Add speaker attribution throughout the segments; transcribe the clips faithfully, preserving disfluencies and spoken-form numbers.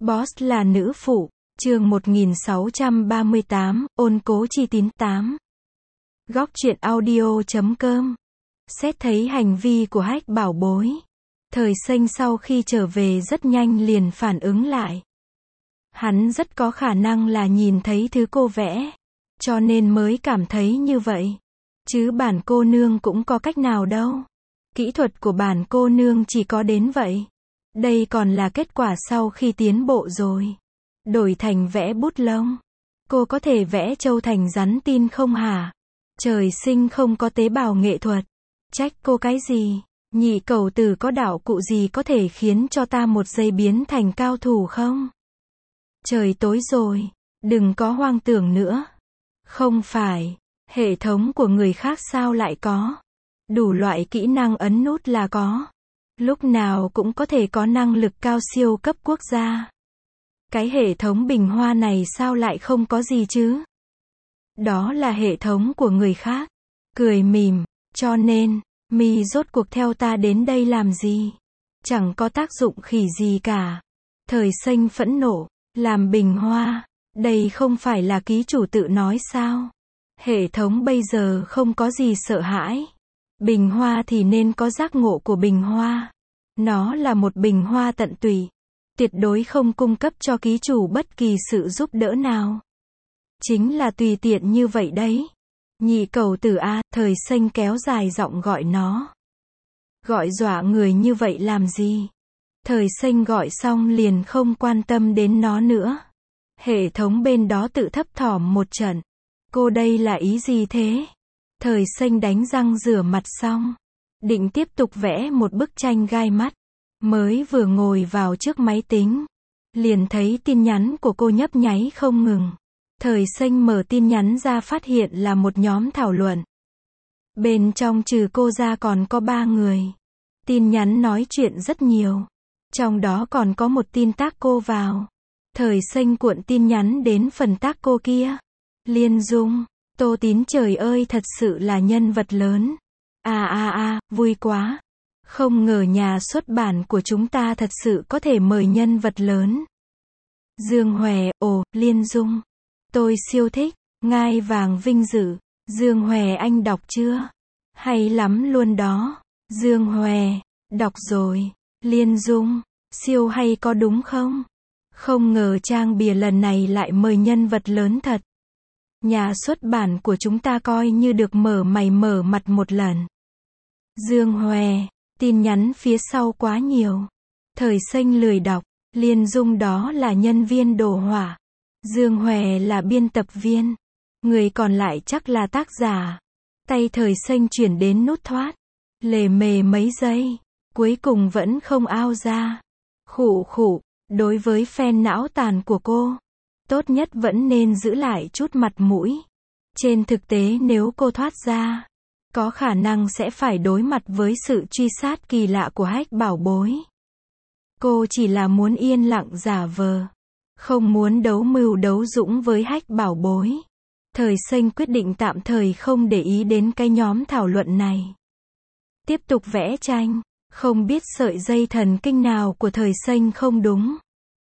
Speaker 1: Boss là nữ phụ, chương một nghìn sáu trăm ba mươi tám, ôn cố chi tín tám. Góc truyện audio chấm com. Xét thấy hành vi của Hách Bảo Bối, Thời Xanh sau khi trở về rất nhanh liền phản ứng lại. Hắn rất có khả năng là nhìn thấy thứ cô vẽ, cho nên mới cảm thấy như vậy. Chứ bản cô nương cũng có cách nào đâu. Kỹ thuật của bản cô nương chỉ có đến vậy. Đây còn là kết quả sau khi tiến bộ rồi. Đổi thành vẽ bút lông. Cô có thể vẽ trâu thành rắn tin không hả? Trời sinh không có tế bào nghệ thuật. Trách cô cái gì? Nhị cẩu tử có đạo cụ gì có thể khiến cho ta một giây biến thành cao thủ không? Trời tối rồi. Đừng có hoang tưởng nữa. Không phải. Hệ thống của người khác sao lại có? Đủ loại kỹ năng ấn nút là có. Lúc nào cũng có thể có năng lực cao siêu cấp quốc gia. Cái hệ thống bình hoa này sao lại không có gì chứ? Đó là hệ thống của người khác. Cười mỉm, cho nên, mi rốt cuộc theo ta đến đây làm gì? Chẳng có tác dụng khỉ gì cả. Thời Xanh phẫn nộ, làm bình hoa, đây không phải là ký chủ tự nói sao? Hệ thống bây giờ không có gì sợ hãi. Bình hoa thì nên có giác ngộ của bình hoa. Nó là một bình hoa tận tụy. Tuyệt đối không cung cấp cho ký chủ bất kỳ sự giúp đỡ nào. Chính là tùy tiện như vậy đấy. Nhị cẩu tử a, Thời Xanh kéo dài giọng gọi nó. Gọi dọa người như vậy làm gì? Thời Xanh gọi xong liền không quan tâm đến nó nữa. Hệ thống bên đó tự thấp thỏm một trận. Cô đây là ý gì thế? Thời Xanh đánh răng rửa mặt xong. Định tiếp tục vẽ một bức tranh gai mắt. Mới vừa ngồi vào trước máy tính. Liền thấy tin nhắn của cô nhấp nháy không ngừng. Thời Xanh mở tin nhắn ra phát hiện là một nhóm thảo luận. Bên trong trừ cô ra còn có ba người. Tin nhắn nói chuyện rất nhiều. Trong đó còn có một tin tác cô vào. Thời Xanh cuộn tin nhắn đến phần tác cô kia. Liên Dung, Tô Tín trời ơi thật sự là nhân vật lớn. À à à, vui quá. Không ngờ nhà xuất bản của chúng ta thật sự có thể mời nhân vật lớn. Dương Hòe, ồ, Liên Dung. Tôi siêu thích, ngai vàng vinh dự. Dương Hòe anh đọc chưa? Hay lắm luôn đó. Dương Hòe, đọc rồi. Liên Dung, siêu hay có đúng không? Không ngờ trang bìa lần này lại mời nhân vật lớn thật. Nhà xuất bản của chúng ta coi như được mở mày mở mặt một lần. Dương Hòe, tin nhắn phía sau quá nhiều. Thời Xanh lười đọc. Liên Dung đó là nhân viên đồ họa. Dương Hòe là biên tập viên. Người còn lại chắc là tác giả. Tay Thời Xanh chuyển đến nút thoát. Lề mề mấy giây. Cuối cùng vẫn không ao ra. Khụ khụ, đối với fan não tàn của cô. Tốt nhất vẫn nên giữ lại chút mặt mũi. Trên thực tế nếu cô thoát ra, có khả năng sẽ phải đối mặt với sự truy sát kỳ lạ của Hách Bảo Bối. Cô chỉ là muốn yên lặng giả vờ. Không muốn đấu mưu đấu dũng với Hách Bảo Bối. Thời Xanh quyết định tạm thời không để ý đến cái nhóm thảo luận này. Tiếp tục vẽ tranh. Không biết sợi dây thần kinh nào của Thời Xanh không đúng.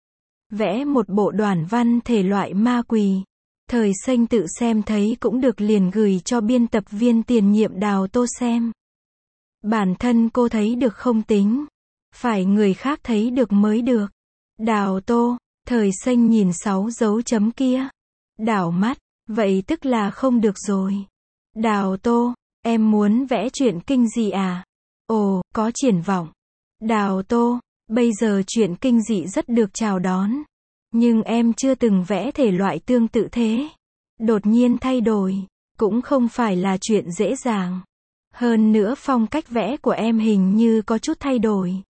Speaker 1: Vẽ một bộ đoản văn thể loại ma quỷ. Thời Xanh tự xem thấy cũng được liền gửi cho biên tập viên tiền nhiệm Đào Tô xem. Bản thân cô thấy được không tính. Phải người khác thấy được mới được. Đào Tô, Thời Xanh nhìn sáu dấu chấm kia. Đảo mắt, vậy tức là không được rồi. Đào Tô, em muốn vẽ truyện kinh dị à? Ồ, có triển vọng. Đào Tô, bây giờ truyện kinh dị rất được chào đón. Nhưng em chưa từng vẽ thể loại tương tự thế. Đột nhiên thay đổi, cũng không phải là chuyện dễ dàng. Hơn nữa phong cách vẽ của em hình như có chút thay đổi.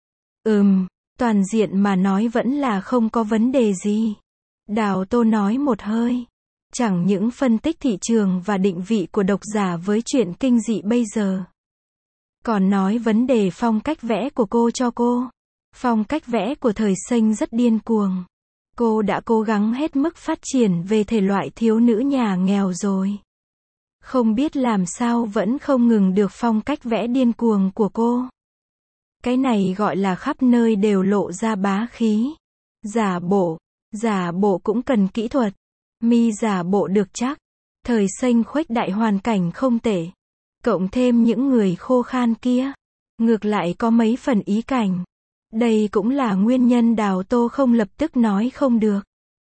Speaker 1: Ừm, toàn diện mà nói vẫn là không có vấn đề gì. Đào Tô nói một hơi. Chẳng những phân tích thị trường và định vị của độc giả với truyện kinh dị bây giờ. Còn nói vấn đề phong cách vẽ của cô cho cô. Phong cách vẽ của Thời Xanh rất điên cuồng. Cô đã cố gắng hết mức phát triển về thể loại thiếu nữ nhà nghèo rồi. Không biết làm sao vẫn không ngừng được phong cách vẽ điên cuồng của cô. Cái này gọi là khắp nơi đều lộ ra bá khí. Giả bộ, giả bộ cũng cần kỹ thuật. Mi giả bộ được chắc. Thời xanh khuếch đại hoàn cảnh không tệ. Cộng thêm những người khô khan kia. Ngược lại có mấy phần ý cảnh. Đây cũng là nguyên nhân Đào Tô không lập tức nói không được.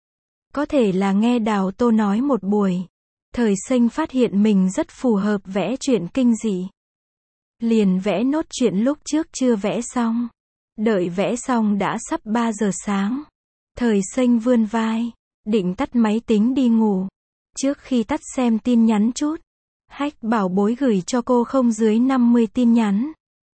Speaker 1: Có thể là nghe Đào Tô nói một buổi. Thời xanh phát hiện mình rất phù hợp vẽ chuyện kinh dị. Liền vẽ nốt chuyện lúc trước chưa vẽ xong. Đợi vẽ xong đã sắp ba giờ sáng. Thời xanh vươn vai. Định tắt máy tính đi ngủ. Trước khi tắt xem tin nhắn chút. Hách bảo bối gửi cho cô không dưới năm mươi tin nhắn.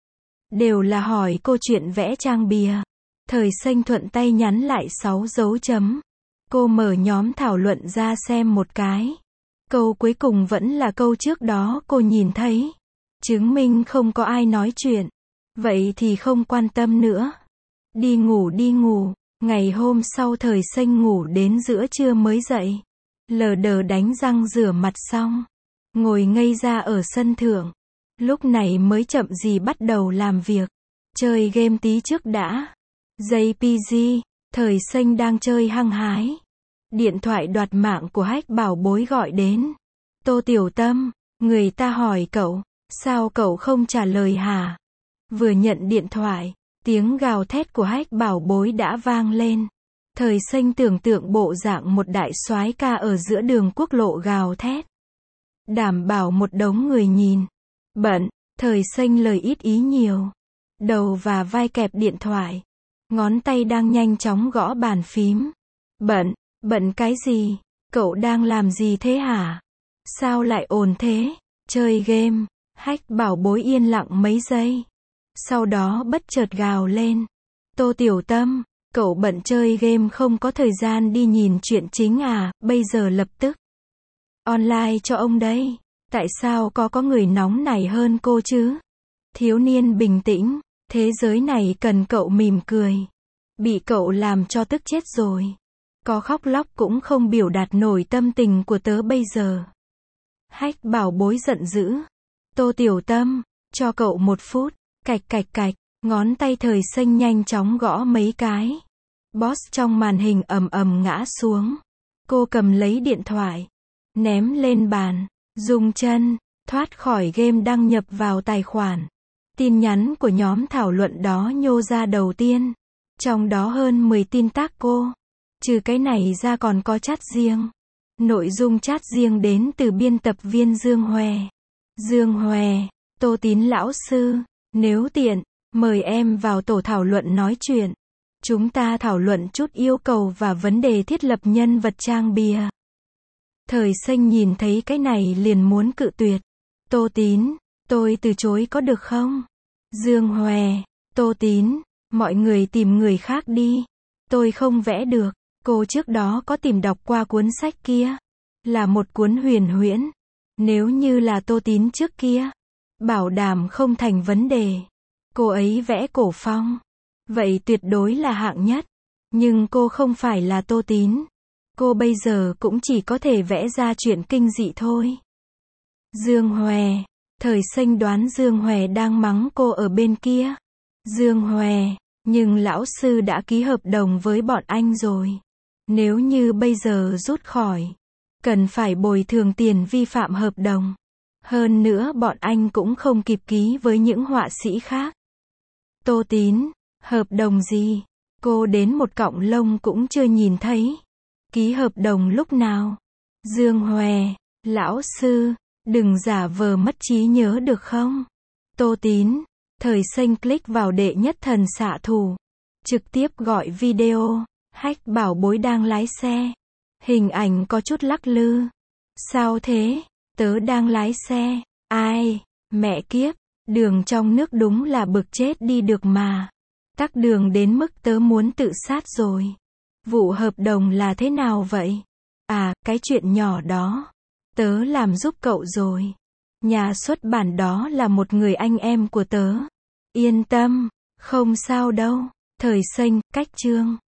Speaker 1: Đều là hỏi cô chuyện vẽ trang bìa. Thời xanh thuận tay nhắn lại sáu dấu chấm. Cô mở nhóm thảo luận ra xem một cái. Câu cuối cùng vẫn là câu trước đó cô nhìn thấy. Chứng minh không có ai nói chuyện. Vậy thì không quan tâm nữa. Đi ngủ đi ngủ. Ngày hôm sau thời xanh ngủ đến giữa trưa mới dậy. Lờ đờ đánh răng rửa mặt xong. Ngồi ngây ra ở sân thượng. Lúc này mới chậm gì bắt đầu làm việc. Chơi game tí trước đã. jê pê giê, thời xanh đang chơi hăng hái. Điện thoại đoạt mạng của Hách bảo bối gọi đến. Tô Tiểu Tâm, người ta hỏi cậu, sao cậu không trả lời hả? Vừa nhận điện thoại, tiếng gào thét của Hách bảo bối đã vang lên. Thời xanh tưởng tượng bộ dạng một đại soái ca ở giữa đường quốc lộ gào thét. Đảm bảo một đống người nhìn. Bận, thời xanh lời ít ý nhiều. Đầu và vai kẹp điện thoại. Ngón tay đang nhanh chóng gõ bàn phím. Bận, bận cái gì? Cậu đang làm gì thế hả? Sao lại ồn thế? Chơi game. Hách bảo bối yên lặng mấy giây. Sau đó bất chợt gào lên. Tô Tiểu Tâm, cậu bận chơi game không có thời gian đi nhìn chuyện chính à, bây giờ lập tức. Online cho ông đây. Tại sao có có người nóng nảy hơn cô chứ? Thiếu niên bình tĩnh, thế giới này cần cậu mỉm cười. Bị cậu làm cho tức chết rồi. Có khóc lóc cũng không biểu đạt nổi tâm tình của tớ bây giờ. Hách bảo bối giận dữ. Tô Tiểu Tâm, cho cậu một phút. Cạch cạch cạch, ngón tay thời xanh nhanh chóng gõ mấy cái. Boss trong màn hình ầm ầm ngã xuống. Cô cầm lấy điện thoại, ném lên bàn, dùng chân, thoát khỏi game đăng nhập vào tài khoản. Tin nhắn của nhóm thảo luận đó nhô ra đầu tiên. Trong đó hơn mười tin tác cô. Trừ cái này ra còn có chat riêng. Nội dung chat riêng đến từ biên tập viên Dương Hòe. Dương Hòe, Tô Tín lão sư, nếu tiện, mời em vào tổ thảo luận nói chuyện. Chúng ta thảo luận chút yêu cầu và vấn đề thiết lập nhân vật trang bìa. Thời xanh nhìn thấy cái này liền muốn cự tuyệt. Tô Tín, tôi từ chối có được không? Dương Hòe, Tô Tín, mọi người tìm người khác đi. Tôi không vẽ được. Cô trước đó có tìm đọc qua cuốn sách kia. Là một cuốn huyền huyễn. Nếu như là Tô Tín trước kia, bảo đảm không thành vấn đề. Cô ấy vẽ cổ phong. Vậy tuyệt đối là hạng nhất. Nhưng cô không phải là Tô Tín. Cô bây giờ cũng chỉ có thể vẽ ra chuyện kinh dị thôi. Dương Hòe, thời xanh đoán Dương Hòe đang mắng cô ở bên kia. Dương Hòe, nhưng lão sư đã ký hợp đồng với bọn anh rồi. Nếu như bây giờ rút khỏi, cần phải bồi thường tiền vi phạm hợp đồng. Hơn nữa bọn anh cũng không kịp ký với những họa sĩ khác. Tô Tín, hợp đồng gì? Cô đến một cọng lông cũng chưa nhìn thấy. Ký hợp đồng lúc nào? Dương Hòe, lão sư, đừng giả vờ mất trí nhớ được không? Tô Tín, thời xanh click vào đệ nhất thần xạ thủ. Trực tiếp gọi video. Hách bảo bối đang lái xe. Hình ảnh có chút lắc lư. Sao thế? Tớ đang lái xe. Ai? Mẹ kiếp. Đường trong nước đúng là bực chết đi được mà. Tắc đường đến mức tớ muốn tự sát rồi. Vụ hợp đồng là thế nào vậy? À, cái chuyện nhỏ đó. Tớ làm giúp cậu rồi. Nhà xuất bản đó là một người anh em của tớ. Yên tâm, không sao đâu. Thời xanh, cách chương.